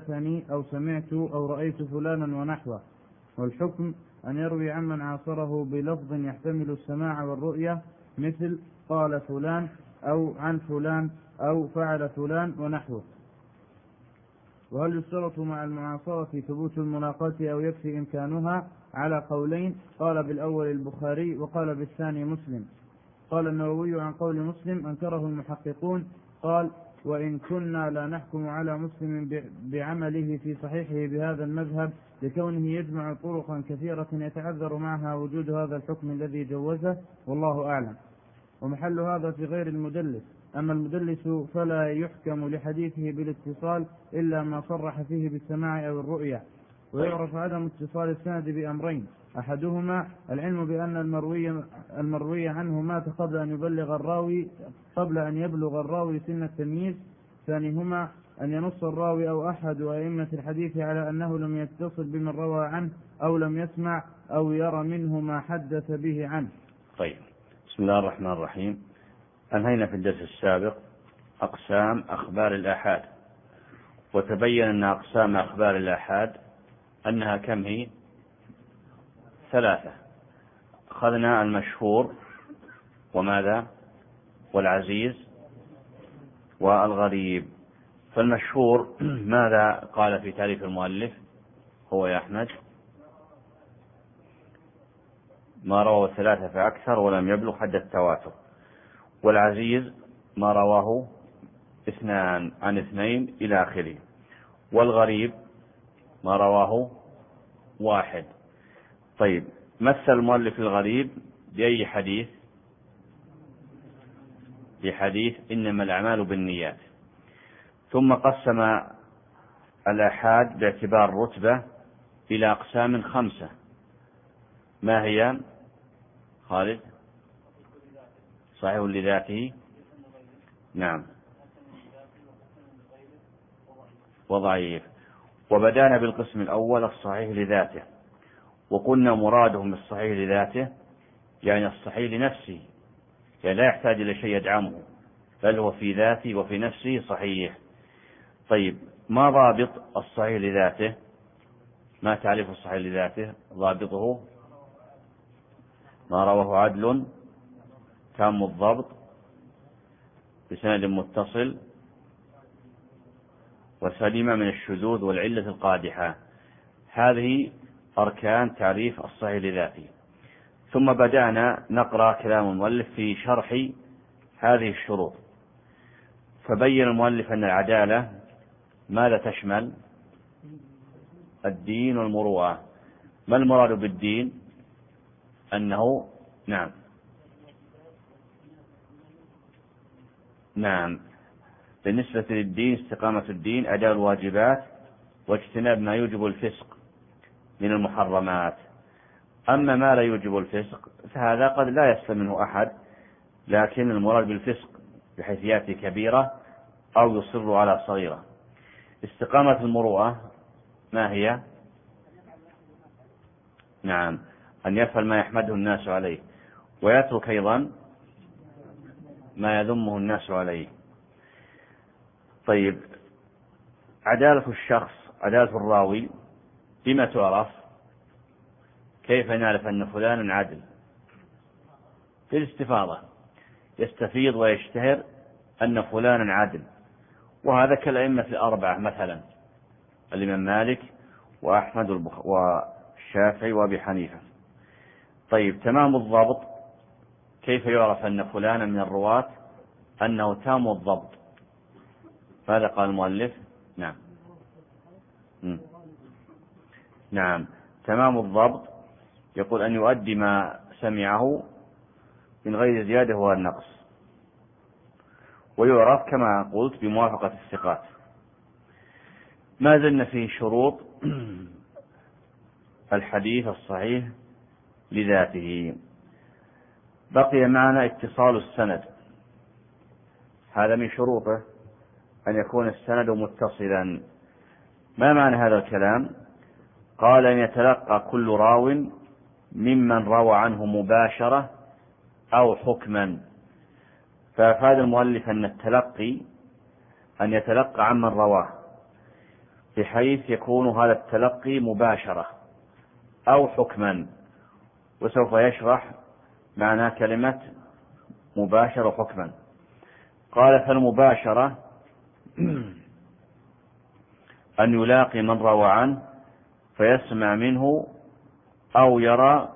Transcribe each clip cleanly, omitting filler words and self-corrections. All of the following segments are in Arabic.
حدثني أو سمعت أو رأيت فلانا ونحوه. والحكم أن يروي عمن عاصره بلفظ يحتمل السماع والرؤية، مثل قال فلان أو عن فلان أو فعل فلان ونحوه. وهل يشترط مع المعاصرة ثبوت الملاقاة أو يكفي إمكانها؟ على قولين، قال بالأول البخاري وقال بالثاني مسلم. قال النووي عن قول مسلم أنكره المحققون، قال: وإن كنا لا نحكم على مسلم بعمله في صحيحه بهذا المذهب لكونه يجمع طرقا كثيرة يتعذر معها وجود هذا الحكم الذي جوزه، والله أعلم. ومحل هذا في غير المدلس. أما المدلس فلا يحكم لحديثه بالاتصال إلا ما صرح فيه بالسماع أو الرؤية. ويعرف عدم اتصال السند بأمرين: أحدهما العلم بأن المروي عنه مات قبل أن يبلغ الراوي سن التمييز. ثانيهما أن ينص الراوي أو أحد أئمة الحديث على أنه لم يتصل بمن روى عنه أو لم يسمع أو يرى منه ما حدث به عنه. طيب، بسم الله الرحمن الرحيم. أنهينا في الدرس السابق أقسام أخبار الآحاد، وتبين أن أقسام أخبار الآحاد أنها كم هي؟ 3. أخذنا المشهور وماذا؟ والعزيز والغريب. فالمشهور ماذا قال في تعريف المؤلف؟ هو يا أحمد: ما رواه 3 فأكثر ولم يبلغ حد التواتر. والعزيز ما رواه 2 عن 2 إلى آخره. والغريب ما رواه 1. طيب، مثل المؤلف الغريب بأي حديث؟ بحديث إنما الأعمال بالنيات. ثم قسم الآحاد باعتبار رتبة إلى أقسام 5. ما هي خالد؟ صحيح لذاته، نعم، وضعيف. وبدأنا بالقسم الأول الصحيح لذاته، وقلنا مرادهم بالصحيح لذاته يعني الصحيح لنفسه، يعني لا يحتاج إلى شيء يدعمه، بل هو في ذاته وفي نفسه صحيح. طيب، ما ضابط الصحيح لذاته؟ ما تعريف الصحيح لذاته؟ ضابطه ما رواه عدل تام الضبط بسند متصل وسليمة من الشذوذ والعلة القادحة. هذه أركان تعريف الصحيح لذاته. ثم بدأنا نقرأ كلام المؤلف في شرح هذه الشروط. فبين المؤلف أن العدالة ماذا تشمل؟ الدين والمروءة. ما المراد بالدين؟ أنه نعم، بالنسبة للدين استقامة الدين، أداء الواجبات واجتناب ما يوجب الفسق من المحرمات. أما ما لا يوجب الفسق فهذا قد لا يسلم منه أحد، لكن المراد بالفسق بحيث يأتي كبيرة أو يصر على صغيرة. استقامة المروءة ما هي؟ نعم، أن يفعل ما يحمده الناس عليه ويترك أيضا ما يذمه الناس عليه. طيب، عدالة الشخص، عدالة الراوي بما تعرف؟ كيف نعرف أن فلانا عدل؟ في الاستفاضة، يستفيض ويشتهر أن فلانا عدل. وهذا كالأئمة الأربعة مثلا، الإمام مالك وأحمد والشافعي وأبي حنيفة. طيب، تمام الضبط، كيف يعرف أن فلانا من الرواة أنه تام الضبط؟ ماذا قال المؤلف؟ نعم، تمام الضبط يقول أن يؤدي ما سمعه من غير زيادة ولا نقص، ويعرف كما قلت بموافقة الثقات. ما زلنا في شروط الحديث الصحيح لذاته. بقي معنا اتصال السند، هذا من شروطه أن يكون السند متصلا. ما معنى هذا الكلام؟ قال: أن يتلقى كل راو ممن روى عنه مباشرة أو حكما. فأفاد المؤلف أن التلقي أن يتلقى عمن رواه، بحيث يكون هذا التلقي مباشرة أو حكما، وسوف يشرح معنى كلمة مباشرة وحكما. قال: فالمباشرة أن يلاقي من روى عنه فيسمع منه أو يرى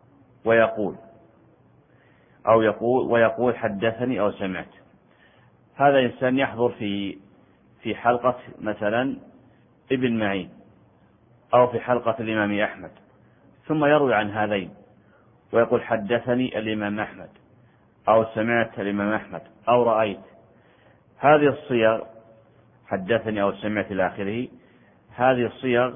ويقول حدثني أو سمعت. هذا إنسان يحضر في حلقة مثلا ابن معين أو في حلقة الإمام أحمد، ثم يروي عن هذين ويقول حدثني الإمام أحمد أو سمعت الإمام أحمد أو رأيت. هذه الصيغ حدثني أو سمعت إلى آخره، هذه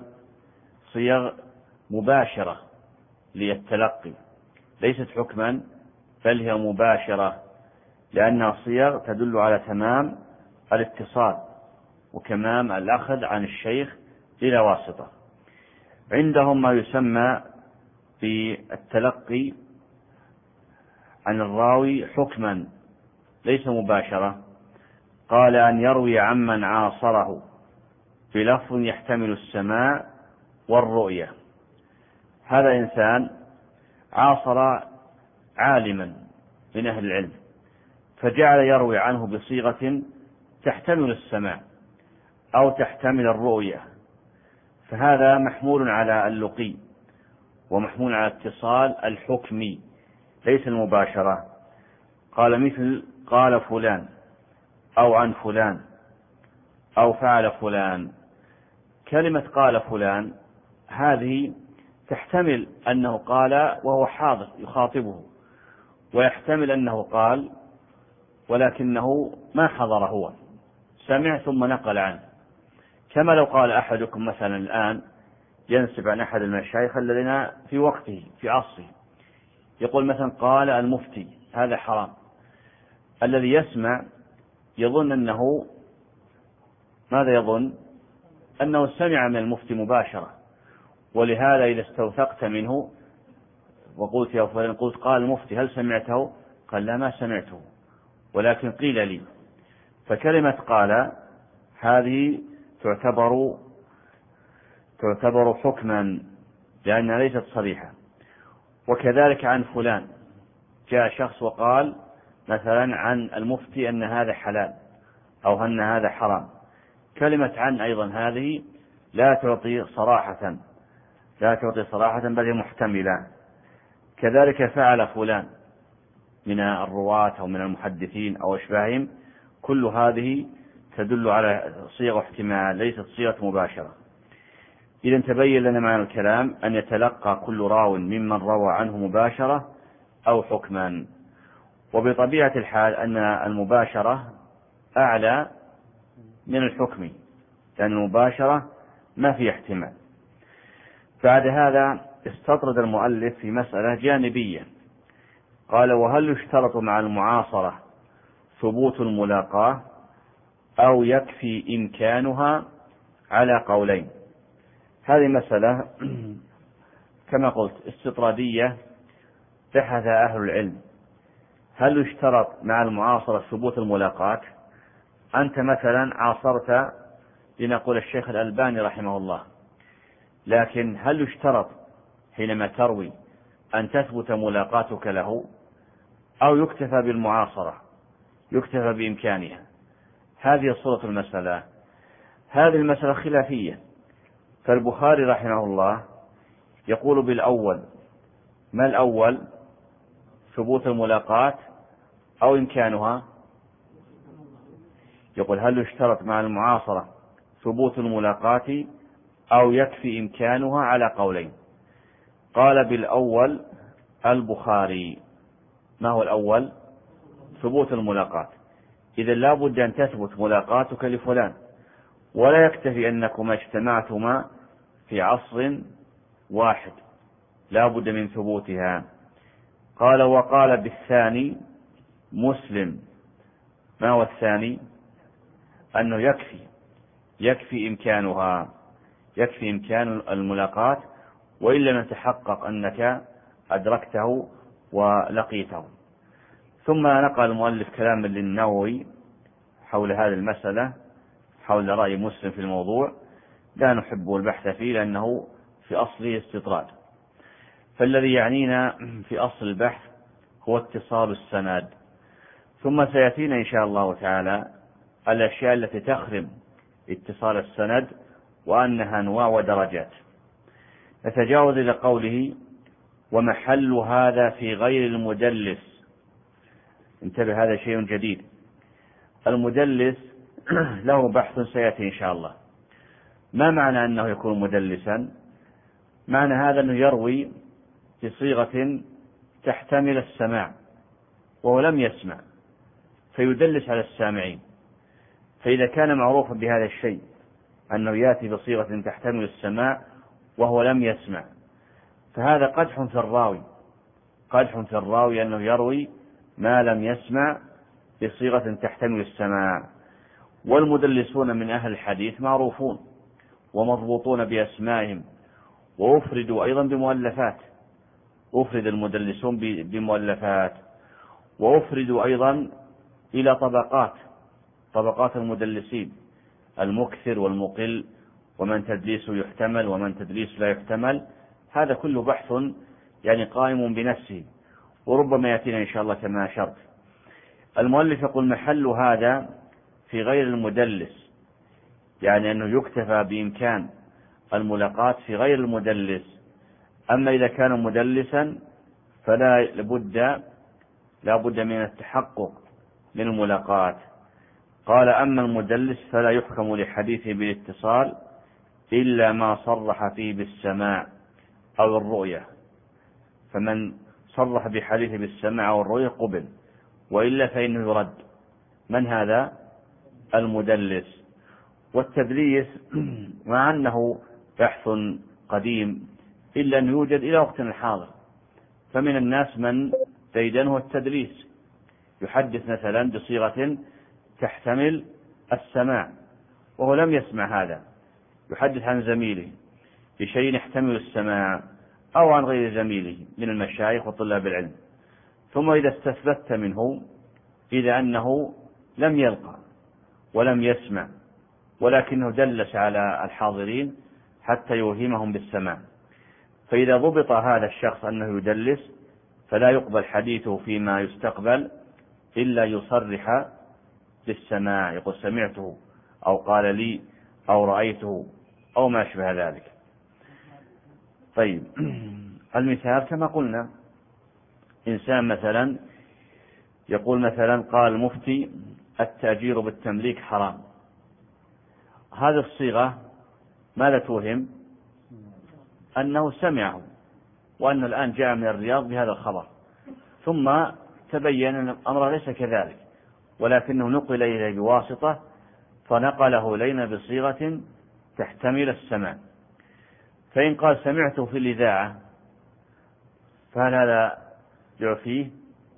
صيغ مباشرة للتلقي، ليست حكما بل هي مباشرة، لأنها صيغ تدل على تمام الاتصال وكمام الأخذ عن الشيخ بلا واسطة. عندهم ما يسمى بالتلقي عن الراوي حكما ليس مباشرة. قال: أن يروي عمن عاصره بلفظ يحتمل السماع والرؤية. هذا إنسان عاصر عالما من أهل العلم فجعل يروي عنه بصيغة تحتمل السماع أو تحتمل الرؤية، فهذا محمول على اللقي ومحمول على اتصال الحكمي ليس المباشرة. قال مثل قال فلان أو عن فلان أو فعل فلان. كلمة قال فلان هذه تحتمل أنه قال وهو حاضر يخاطبه، ويحتمل أنه قال ولكنه ما حضر، هو سمع ثم نقل عنه. كما لو قال أحدكم مثلا الآن ينسب عن أحد المشايخ الذين في وقته في عصره، يقول مثلا قال المفتي، هذا حرام. الذي يسمع يظن أنه ماذا يظن؟ أنه سمع من المفتي مباشرة، ولهذا إذا استوثقت منه وقلت يا فلان قلت قال المفتي هل سمعته؟ قال لا ما سمعته ولكن قيل لي. فكلمة قال هذه تعتبر حكما لأنها ليست صريحة. وكذلك عن فلان، جاء شخص وقال مثلا عن المفتي أن هذا حلال أو أن هذا حرام، كلمة عن أيضا هذه لا تعطي صراحة بل هي محتملة. كذلك فعل فلان من الرواة أو من المحدثين أو أشباههم، كل هذه تدل على صيغ احتمال ليست صيغة مباشرة. إذا تبين لنا معنى الكلام أن يتلقى كل راو ممن روى عنه مباشرة أو حكما. وبطبيعة الحال أن المباشرة أعلى من الحكم، لأن المباشرة ما في احتمال. بعد هذا استطرد المؤلف في مسألة جانبية، قال: وهل يشترط مع المعاصرة ثبوت الملاقاة أو يكفي إمكانها على قولين؟ هذه مسألة كما قلت استطرادية، بحث أهل العلم هل يشترط مع المعاصرة ثبوت الملاقاة؟ أنت مثلا عاصرت لنقول الشيخ الألباني رحمه الله، لكن هل يشترط حينما تروي أن تثبت ملاقاتك له أو يكتفى بالمعاصرة، يكتفى بإمكانها؟ هذه صورة المسألة. هذه المسألة خلافية، فالبخاري رحمه الله يقول بالأول. ما الأول؟ ثبوت الملاقات أو إمكانها؟ يقول هل يشترط مع المعاصرة ثبوت الملاقات أو يكفي إمكانها على قولين. قال بالأول البخاري. ما هو الأول؟ ثبوت الملاقات. إذا لا بد أن تثبت ملاقاتك لفلان، ولا يكتفي أنكما اجتمعتما في عصر واحد، لا بد من ثبوتها. قال وقال بالثاني مسلم. ما هو الثاني؟ أنه يكفي إمكانها، يكفي إمكان الملاقات وإن لم يتحقق أنك أدركته ولقيته. ثم نقل المؤلف كلاما للنووي حول هذه المسألة، حول رأي مسلم في الموضوع، لا نحب البحث فيه لأنه في أصله استطراد. فالذي يعنينا في أصل البحث هو اتصال السند. ثم سيأتينا إن شاء الله تعالى الأشياء التي تخرم اتصال السند وأنها أنواع ودرجات. نتجاوز إلى قوله ومحل هذا في غير المدلس. انتبه، هذا شيء جديد. المدلس له بحث سيأتي إن شاء الله. ما معنى أنه يكون مدلسا؟ معنى هذا أنه يروي بصيغة تحتمل السماع وهو لم يسمع فيدلس على السامعين. فإذا كان معروفا بهذا الشيء أنه يأتي بصيغة تحتمل السماع وهو لم يسمع فهذا قدح في الراوي، قدح في الراوي أنه يروي ما لم يسمع بصيغة تحتمل السماع. والمدلسون من أهل الحديث معروفون ومضبوطون بأسمائهم، وأفردوا أيضا بمؤلفات، أفرد المدلسون بمؤلفات، وأفردوا أيضا إلى طبقات المدلسين، المكثر والمقل، ومن تدليسه يحتمل ومن تدليس لا يحتمل. هذا كله بحث يعني قائم بنفسه، وربما يأتينا إن شاء الله كما أشرت. المؤلف يقول محل هذا في غير المدلس، يعني أنه يكتفى بإمكان الملاقاة في غير المدلس. أما إذا كان مدلسا فلا بد من التحقق من الملاقاة. قال أما المدلس فلا يحكم لحديثه بالاتصال إلا ما صرح فيه بالسماع أو الرؤية، فمن صرح بحديثه بالسماع أو الرؤية قبل، وإلا فإنه يرد. من هذا؟ المدلس. والتدليس مع أنه بحث قديم إلا أن يوجد إلى وقتنا الحاضر. فمن الناس من ديدنه التدليس، يحدث مثلا بصيغة تحتمل السماع وهو لم يسمع هذا، يحدث عن زميله بشيء يحتمل السماع أو عن غير زميله من المشايخ وطلاب العلم، ثم إذا استثبت منه إذا أنه لم يلقى ولم يسمع ولكنه دلس على الحاضرين حتى يوهمهم بالسماع، فإذا ضبط هذا الشخص أنه يدلس فلا يقبل حديثه فيما يستقبل إلا يصرح بالسماع، يقول سمعته أو قال لي أو رأيته أو ما أشبه ذلك. طيب، المثال كما قلنا، إنسان مثلا يقول مثلا قال مفتي التأجير بالتمليك حرام. هذه الصيغة ماذا توهم؟ أنه سمعه وأنه الآن جاء من الرياض بهذا الخبر، ثم تبين أن الأمر ليس كذلك، ولكنه نقل إليه بواسطة فنقله إلينا بصيغة تحتمل السمع. فإن قال سمعته في الإذاعة فهل هذا يعفيه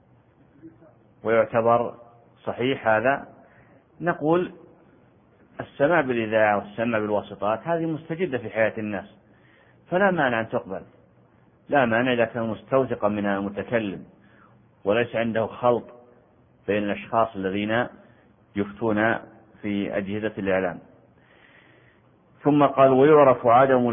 ويعتبر صحيح؟ هذا نقول السماع بالإذاعة والسمع بالواسطات هذه مستجدة في حياة الناس، فلا مانع أن تقبل، لا مانع إذا كان مستوثقا من المتكلم وليس عنده خلط بين الأشخاص الذين يفتون في أجهزة الإعلام. ثم قال ويعرف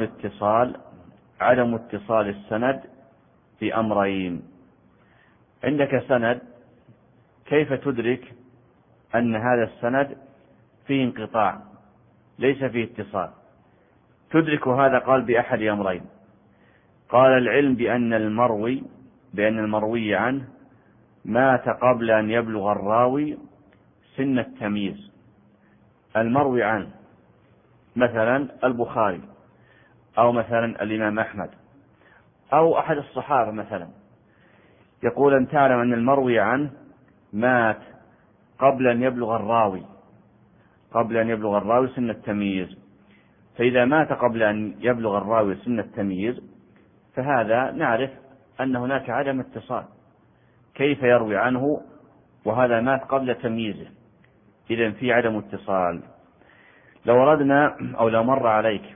عدم اتصال السند بأمرين. عندك سند، كيف تدرك أن هذا السند فيه انقطاع ليس فيه اتصال؟ تدرك هذا قال بأحد أمرين. قال العلم بأن المروي عنه مات قبل أن يبلغ الراوي سن التمييز. المروي عنه مثلا البخاري أو مثلا الإمام أحمد أو أحد الصحابة مثلا، يقول أن تعلم أن المروي عنه مات قبل أن يبلغ الراوي سن التمييز. فإذا مات قبل أن يبلغ الراوي سن التمييز فهذا نعرف أن هناك عدم اتصال. كيف يروي عنه وهذا مات قبل تمييزه؟ إذن في عدم اتصال. لو أردنا أو لو مر عليك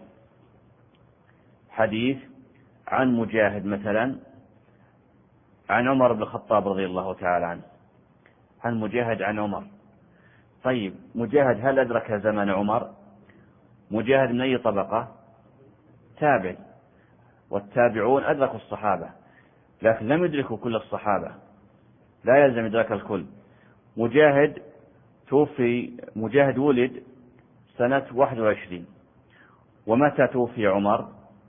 حديث عن مجاهد مثلا عن عمر بن الخطاب رضي الله تعالى عنه، عن مجاهد عن عمر. طيب، مجاهد هل أدرك زمن عمر؟ مجاهد من أي طبقة؟ تابع، والتابعون أدركوا الصحابة لكن لم يدركوا كل الصحابة، لا يلزم إدراك الكل. مجاهد ولد سنة 21، ومتى توفي عمر؟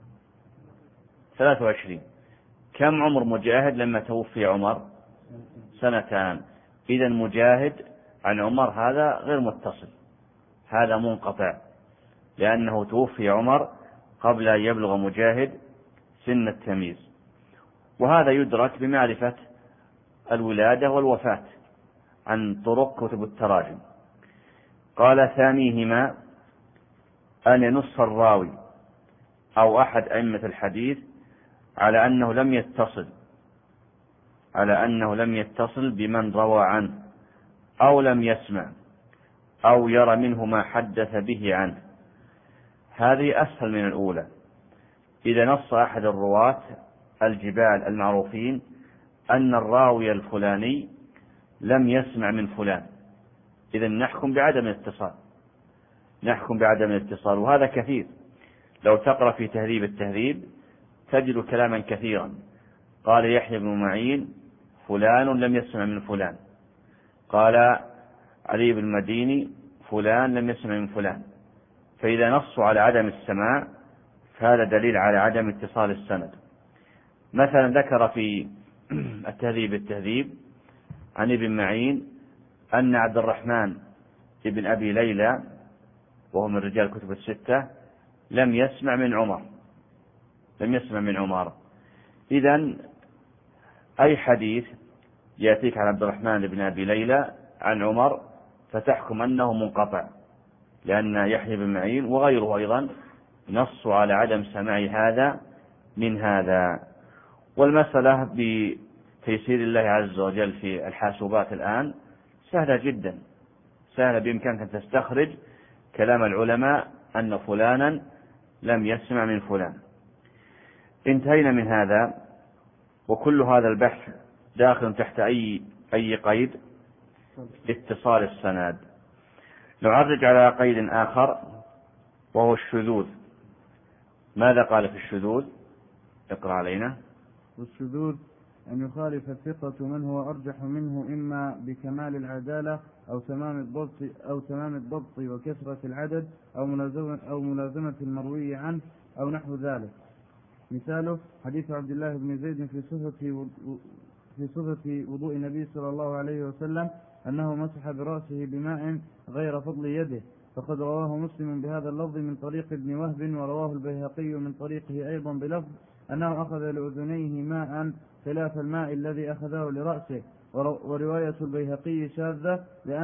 23. كم عمر مجاهد لما توفي عمر؟ 2 سنين. إذا مجاهد عن عمر هذا غير متصل، هذا منقطع، لأنه توفي عمر قبل أن يبلغ مجاهد سن التمييز. وهذا يدرك بمعرفة الولادة والوفاة عن طرق كتب التراجم. قال ثانيهما أن ينص الراوي أو أحد أئمة الحديث على أنه لم يتصل بمن روى عنه، أو لم يسمع، أو يرى منه ما حدث به عنه. هذه أسهل من الأولى. إذا نص أحد الرواة الجبال المعروفين أن الراوي الفلاني لم يسمع من فلان، إذا نحكم بعدم الاتصال، وهذا كثير. لو تقرأ في تهذيب التهذيب تجد كلاما كثيرا. قال يحيى بن معين فلان لم يسمع من فلان، قال علي بن المديني فلان لم يسمع من فلان. فإذا نصوا على عدم السماع فهذا دليل على عدم اتصال السند. مثلا ذكر في التهذيب عن ابن معين أن عبد الرحمن ابن أبي ليلى وهو من رجال الكتب الستة لم يسمع من عمر. إذن أي حديث يأتيك عن عبد الرحمن بن أبي ليلى عن عمر فتحكم أنه منقطع، لأن يحيى بن معين وغيره أيضا نصوا على عدم سماع هذا من هذا. والمسألة بتيسير الله عز وجل في الحاسوبات الآن سهلة جدا، سهلة، بإمكانك أن تستخرج كلام العلماء أن فلانا لم يسمع من فلان. انتهينا من هذا، وكل هذا البحث داخل تحت أي قيد؟ اتصال السند. نعرج على قيد آخر وهو الشذوذ. ماذا قال في الشذوذ؟ اقرأ علينا. والشذوذ أن يخالف الثقة من هو أرجح منه، إما بكمال العدالة أو تمام الضبط وكثرة العدد أو ملازمة المروي عنه أو نحو ذلك. مثاله حديث عبد الله بن زيد في صفة وضوء النبي صلى الله عليه وسلم أنه مسح برأسه بماء غير فضل يده، فقد رواه مسلم بهذا اللفظ من طريق ابن وهب، ورواه البيهقي من طريقه أيضا بلفظ أنه أخذ لأذنيه ماء خلاف الماء الذي أخذه لرأسه. ورواية البيهقي شاذة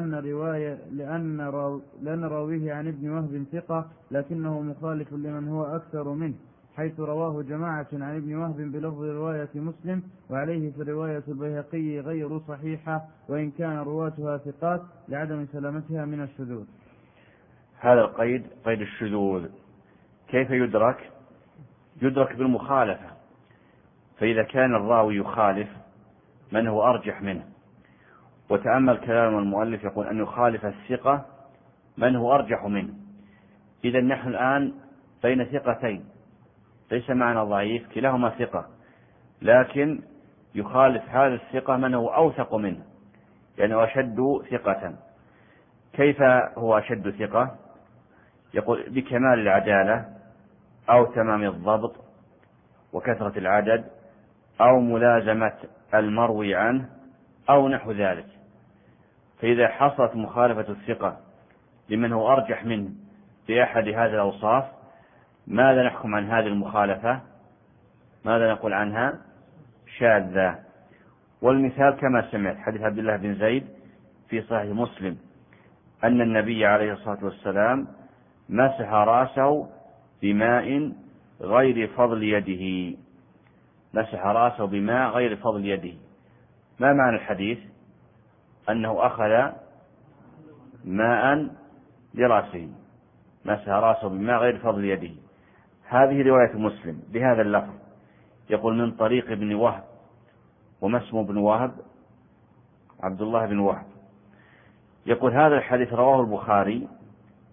لأن راويه عن ابن وهب ثقة، لكنه مخالف لمن هو أكثر منه، حيث رواه جماعة عن ابن وهب بلفظ رواية مسلم، وعليه في رواية البيهقي غير صحيحة وإن كان رواتها ثقات لعدم سلامتها من الشذوذ. هذا القيد قيد الشذوذ. كيف يدرك؟ يدرك بالمخالفة. فإذا كان الراوي يخالف من هو أرجح منه، وتأمل كلام المؤلف يقول أن يخالف الثقة من هو أرجح منه. إذا نحن الآن بين ثقتين، ليس معنى ضعيف، كلاهما ثقة، لكن يخالف هذا الثقة من هو أوثق منه، يعني أشد ثقة. كيف هو أشد ثقة؟ يقول بكمال العدالة أو تمام الضبط وكثرة العدد أو ملازمة المروي عنه أو نحو ذلك. فإذا حصلت مخالفة الثقة لمن هو أرجح منه بأحد هذه الأوصاف، ماذا نحكم عن هذه المخالفة؟ ماذا نقول عنها؟ شاذة. والمثال كما سمعت حديث عبد الله بن زيد في صحيح مسلم أن النبي عليه الصلاة والسلام مسح رأسه بماء غير فضل يده. مسح رأسه بماء غير فضل يده. ما معنى الحديث؟ أنه أخذ ماء لرأسه، مسح رأسه بماء غير فضل يده. هذه رواية مسلم بهذا اللفظ، يقول من طريق ابن وهب، وما اسم ابن وهب؟ عبد الله بن وهب. يقول هذا الحديث رواه البخاري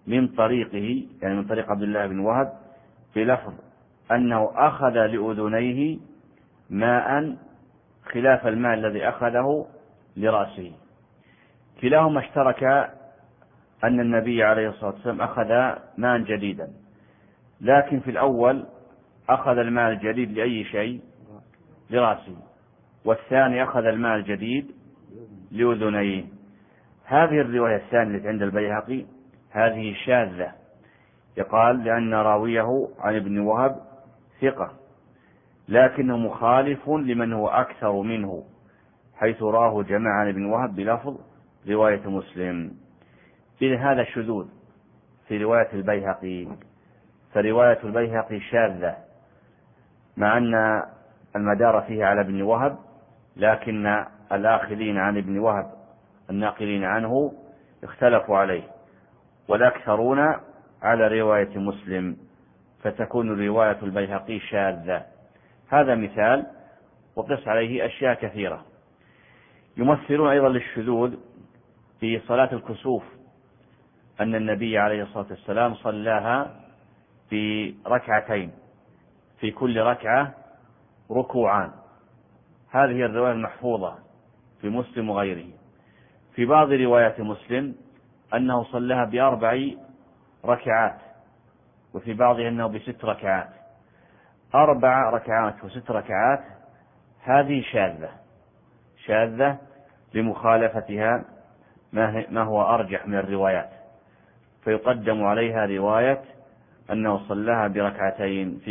من طريقه يعني من طريق عبد الله بن وهب بلفظ أنه أخذ لأذنيه ماء خلاف الماء الذي أخذه لرأسه. كلاهما اشترك أن النبي عليه الصلاة والسلام أخذ ماء جديدا، لكن في الأول أخذ الماء الجديد لأي شيء؟ لرأسه، والثاني أخذ الماء الجديد لأذنيه. هذه الرواية الثانية التي عند البيهقي هذه شاذة، يقال لأن راويه عن ابن وهب ثقة، لكنه مخالف لمن هو أكثر منه، حيث راه جماعة عن ابن وهب بلفظ رواية مسلم. إذن هذا شذوذ في رواية البيهقي، فرواية البيهقي شاذة مع أن المدار فيه على ابن وهب، لكن الآخذين عن ابن وهب الناقلين عنه اختلفوا عليه، والأكثرون على رواية مسلم، فتكون رواية البيهقي شاذة. هذا مثال، وقس عليه أشياء كثيرة. يمثلون أيضا للشذوذ في صلاة الكسوف، أن النبي عليه الصلاة والسلام صلاها في ركعتين، في كل ركعة ركوعان. هذه الرواية المحفوظة في مسلم وغيره. في بعض روايات مسلم أنه صلاها ب4 ركعات، وفي بعضها أنه ب6 ركعات. 4 ركعات و6 ركعات هذه شاذة لمخالفتها ما هو أرجح من الروايات، فيقدم عليها رواية أنه صلاها بركعتين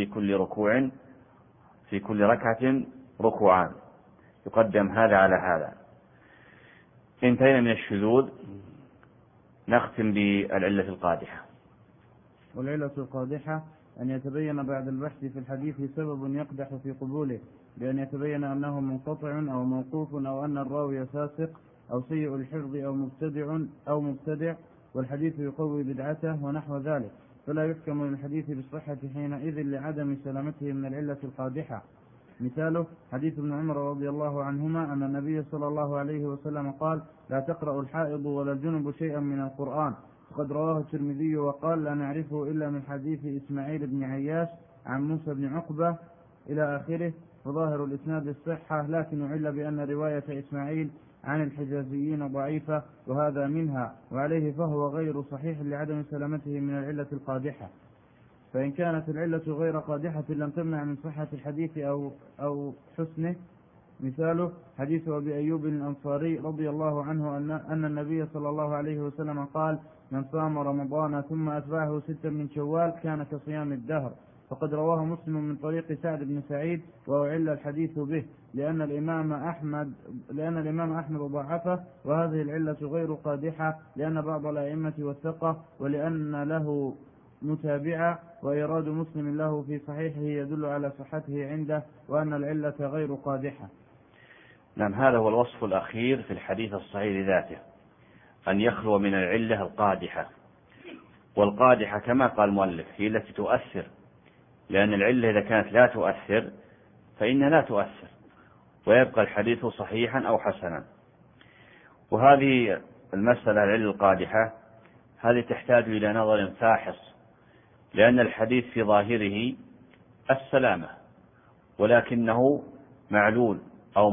في كل ركعة ركوعان، يقدم هذا على هذا. انتهينا من الشذوذ، نختم بالعلة القادحة. والعلة القادحة أن يتبين بعد البحث في الحديث سبب يقدح في قبوله، بأن يتبين أنه منقطع أو موقوف، أو أن الراوي فاسق أو سيء الحفظ أو مبتدع والحديث يقوي بدعته ونحو ذلك، فلا يحكم من الحديث بالصحة حينئذ لعدم سلامته من العلة القادحة. مثاله حديث ابن عمر رضي الله عنهما أن النبي صلى الله عليه وسلم قال: لا تقرأ الحائض ولا الجنب شيئا من القرآن، وقد رواه الترمذي وقال: لا نعرفه إلا من حديث إسماعيل بن عياش عن موسى بن عقبة إلى آخره، وظاهر الإسناد الصحة، لكن علّ بأن رواية إسماعيل عن الحجازيين ضعيفة، وهذا منها، وعليه فهو غير صحيح لعدم سلامته من العلة القادحة. فإن كانت العلة غير قادحة لم تمنع من صحة الحديث أو حسنه. مثاله حديث أبي أيوب الأنصاري رضي الله عنه أن النبي صلى الله عليه وسلم قال: من صام رمضان ثم أتبعه 6 من شوال كان كصيام الدهر، فقد رواه مسلم من طريق سعد بن سعيد، وأعل الحديث به لأن الإمام أحمد ضعفه، وهذه العلة غير قادحة لأن بعض الأئمة وثقه، ولأن له متابعة، وإيراد مسلم له في صحيحه يدل على صحته عنده، وأن العلة غير قادحة. نعم، هذا هو الوصف الأخير في الحديث الصحيح لذاته، أن يخلو من العلة القادحة. والقادحة كما قال المؤلف هي التي تؤثر، لأن العلة إذا كانت لا تؤثر فإنها لا تؤثر، ويبقى الحديث صحيحا أو حسنا. وهذه المسألة العلة القادحة هذه تحتاج إلى نظر فاحص، لأن الحديث في ظاهره السلامة، ولكنه معلول أو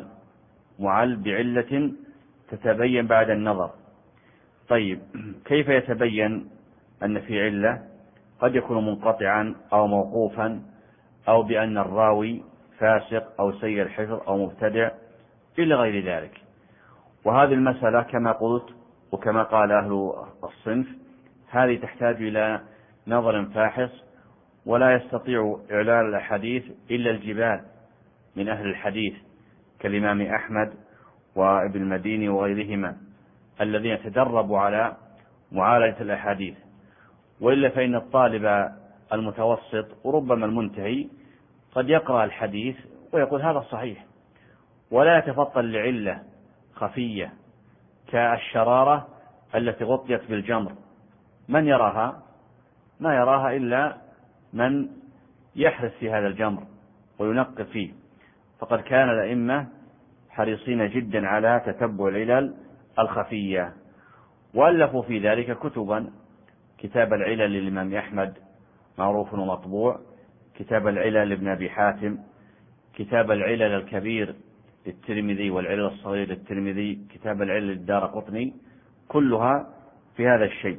معل بعلة تتبين بعد النظر. طيب، كيف يتبين أن في علة؟ قد يكون منقطعا أو موقوفا، أو بأن الراوي فاسق أو سيء الحفظ أو مبتدع إلى غير ذلك. وهذه المسألة كما قلت وكما قال أهل الصنف هذه تحتاج إلى نظر فاحص، ولا يستطيع إعلال الحديث إلا الجبال من أهل الحديث كالإمام أحمد وابن المديني وغيرهما الذين تدربوا على معالجة الأحاديث. وإلا فإن الطالب المتوسط وربما المنتهي قد يقرأ الحديث ويقول هذا صحيح، ولا يتفطن لعلة خفية كالشرارة التي غطيت بالجمر. من يراها؟ ما يراها إلا من يحرس في هذا الجمر وينقب فيه. فقد كان الأئمة حريصين جدا على تتبع العلل الخفية، وألفوا في ذلك كتبا، كتاب العلل للإمام أحمد معروف ومطبوع، كتاب العلل لابن أبي حاتم، كتاب العلل الكبير للترمذي والعلل الصغير للترمذي، كتاب العلل للدارقطني، كلها في هذا الشيء.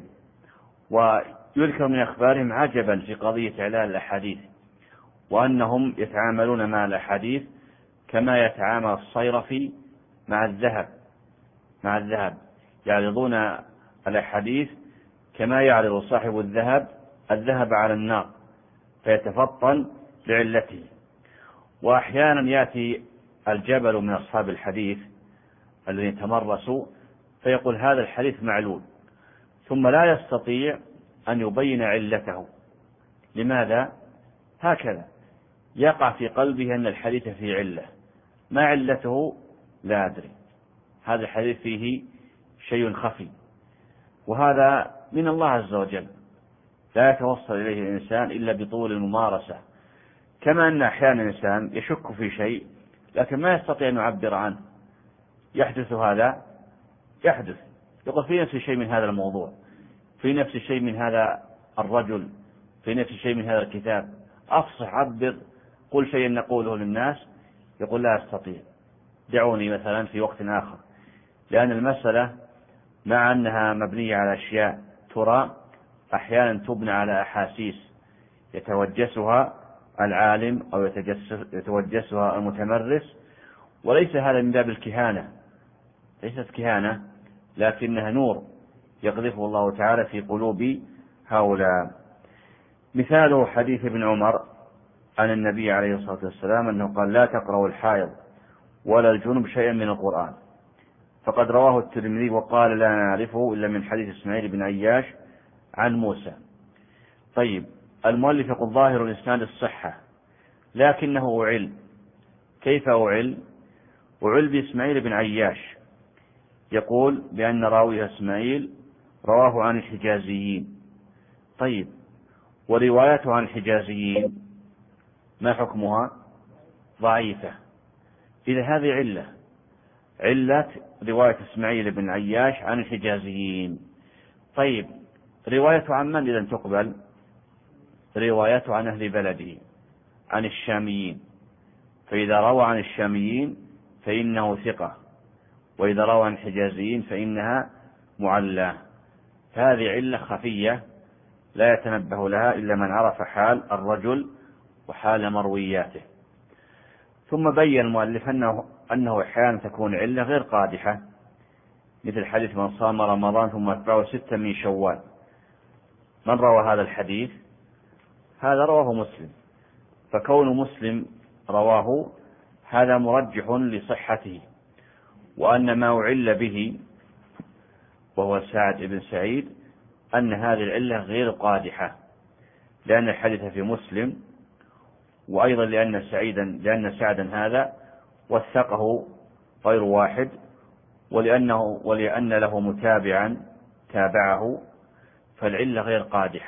ويذكر من أخبارهم عجبا في قضية إعلال الأحاديث، وأنهم يتعاملون مع الأحاديث كما يتعامل الصيرفي مع الذهب، يعرضون الأحاديث كما يعرض صاحب الذهب على النار فيتفطن لعلته. وأحيانا يأتي الجبل من أصحاب الحديث الذين تمرسوا فيقول هذا الحديث معلول، ثم لا يستطيع أن يبين علته. لماذا؟ هكذا يقع في قلبه أن الحديث فيه علة، ما علته لا أدري، هذا الحديث فيه شيء خفي، وهذا من الله عز وجل لا يتوصل إليه الإنسان إلا بطول الممارسة. كما أن أحيانا الإنسان يشك في شيء لكن ما يستطيع أن يعبر عنه، يحدث هذا، يقول في نفس شيء من هذا الموضوع، في نفس شيء من هذا الرجل، في نفس شيء من هذا الكتاب، أفصح عبر، قل شيء نقوله للناس، يقول لا أستطيع، دعوني مثلا في وقت آخر. لأن المسألة مع أنها مبنية على أشياء ترى أحيانا تبنى على أحاسيس يتوجسها العالم أو يتوجسها المتمرس، وليس هذا من باب الكهانة، ليست كهانة، لكنها نور يقذفه الله تعالى في قلوب هؤلاء. مثاله حديث ابن عمر عن النبي عليه الصلاة والسلام أنه قال لا تقرأوا الحائض ولا الجنب شيئا من القرآن، فقد رواه الترمذي وقال لا نعرفه إلا من حديث إسماعيل بن عياش عن موسى. طيب، المؤلف يقول ظاهر الإسناد الصحة لكنه أعل. كيف أعل؟ أعل بإسماعيل بن عياش، يقول بأن راوي إسماعيل رواه عن الحجازيين. طيب، وروايته عن الحجازيين ما حكمها؟ ضعيفة. إذا هذه علة رواية إسماعيل بن عياش عن الحجازيين. طيب، روايته عن من إذا تقبل؟ روايته عن أهل بلده، عن الشاميين، فإذا روى عن الشاميين فإنه ثقة، وإذا روى عن الحجازيين فإنها معلة. فهذه علة خفية لا يتنبه لها إلا من عرف حال الرجل وحال مروياته. ثم بين المؤلف أنه أحيانا تكون علة غير قادحة، مثل حديث من صام رمضان ثم أتبعه 6 من شوال. من روى هذا الحديث؟ هذا رواه مسلم، فكون مسلم رواه هذا مرجح لصحته، وأن ما أعل به وهو سعد بن سعيد أن هذه العلة غير قادحة، لأن الحديث في مسلم، وأيضا لأن سعدا هذا وثقه غير واحد، ولأن له متابعا تابعه، فالعلة غير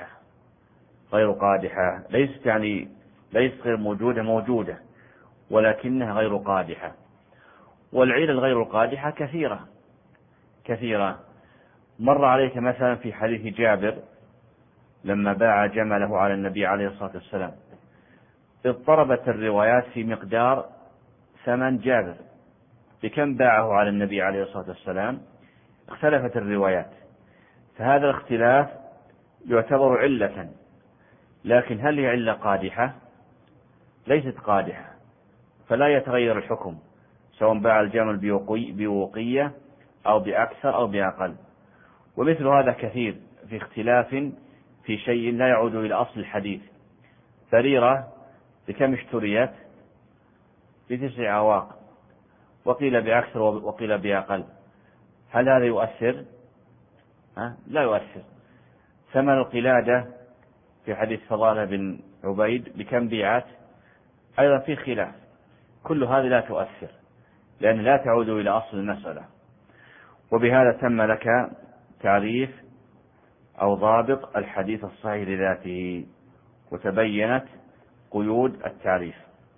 قادحة، ليست غير موجودة، ولكنها غير قادحة. والعلل غير القادحة كثيرة. مر عليك مثلا في حديث جابر لما باع جمله على النبي عليه الصلاة والسلام، اضطربت الروايات في مقدار ثمن جابر، بكم باعه على النبي عليه الصلاة والسلام، اختلفت الروايات، فهذا الاختلاف يعتبر علة. لكن هل هي علة قادحة؟ ليست قادحة، فلا يتغير الحكم سواء باع الجمل بوقية أو بأكثر أو بأقل. ومثل هذا كثير في اختلاف في شيء لا يعود إلى أصل الحديث. بريرة بكم اشتريت؟ ب9 أواق، وقيل بأكثر وقيل بأقل. هل هذا يؤثر؟ لا يؤثر. ثمن القلادة في حديث فضالة بن عبيد بكم بيعت؟ أيضا في خلاف. كل هذه لا تؤثر، لأن لا تعود إلى أصل المسألة. وبهذا تم لك تعريف أو ضابط الحديث الصحيح لذاته، وتبينت قيود التعريف.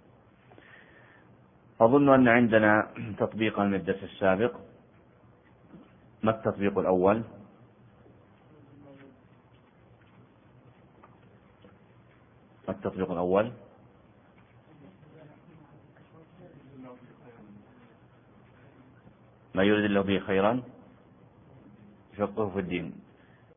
أظن أن عندنا تطبيقا من الدرس السابق. ما التطبيق الأول؟ التطبيق الأول؟ ما يريد الله به خيرا يفقهه في الدين.